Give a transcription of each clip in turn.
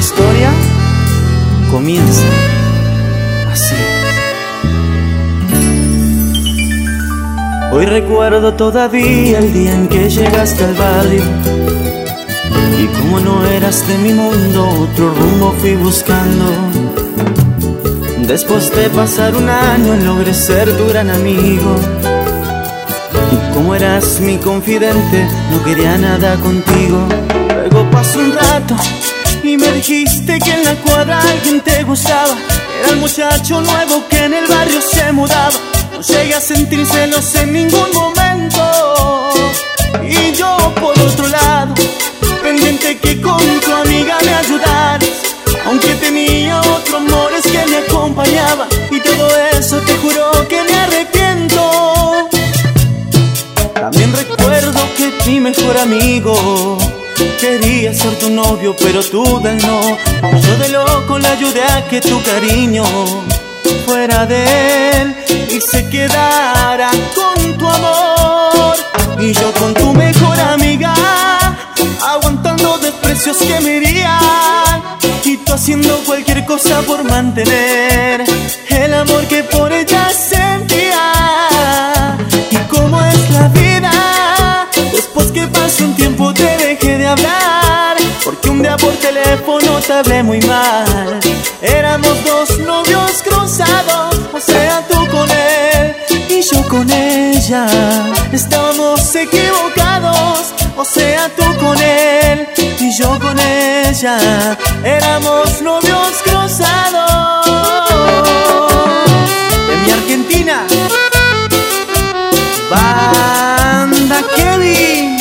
historia comienza así. Hoy recuerdo todavía el día en que llegaste al barrio, y como no eras de mi mundo, otro rumbo fui buscando. Después de pasar un año logré ser tu gran amigo, y como eras mi confidente no quería nada contigo. Luego pasó un rato y me dijiste que en la cuadra alguien te gustaba. Era el muchacho nuevo que en el barrio se mudaba. No llegué a sentir celos en ningún momento, y yo por otro lado pendiente que con tu amiga me ayudaras, aunque tenía otro amor es que me acompañaba. Y todo eso te juro que me arrepiento. También recuerdo que mi mejor amigo quería ser tu novio, pero tú de él no. Yo de loco le ayudé a que tu cariño fuera de él y se quedara con tu amor. Y yo con tu mejor amiga aguantando desprecios que me herían, y tú haciendo cualquier cosa por mantener el amor que por ella sentía. Y cómo es la vida, después que pasó un tiempo te dejé de hablar, porque un día por teléfono te hablé muy mal. Éramos dos novios cruzados, o sea tú con él y yo con ella. Estábamos equivocados, o sea tú con él y yo con ella. Éramos novios cruzados. De mi Argentina, Banda Kevin.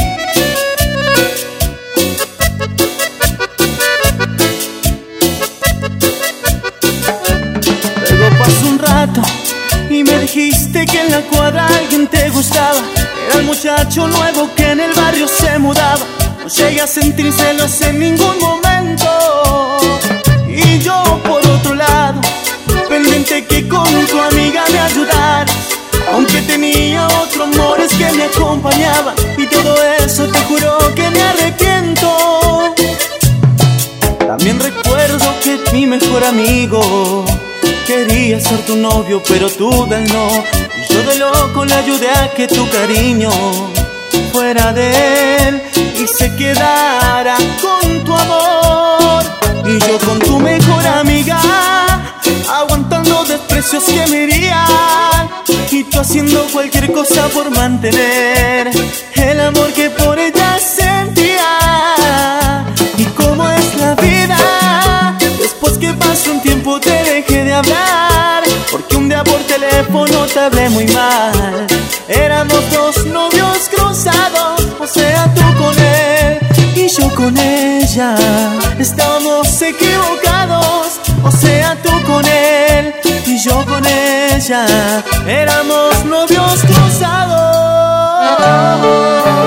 Luego pasó un rato y me dijiste que en la cuadra alguien te gustaba. Era el muchacho nuevo que en el barrio se mudaba. No llegué a sentir celos en ningún momento, y yo por otro lado pendiente que con tu amiga me ayudaras, aunque tenía otro amor es que me acompañaba. Y todo eso te juro que me arrepiento. También recuerdo que mi mejor amigo quería ser tu novio, pero tú de él no. Y yo de loco le ayudé a que tu cariño fuera de él y se quedara con tu amor. Y yo con tu mejor amiga aguantando desprecios que me herían, y tú haciendo cualquier cosa por mantener el amor que por ella sentía. Y cómo es la vida, después que pasó un tiempo te dejé de hablar, porque un día por teléfono te hablé muy mal. Éramos dos novios cruzados, o sea tú con él y yo con ella. Estábamos equivocados, o sea tú con él y yo con ella. Éramos novios cruzados.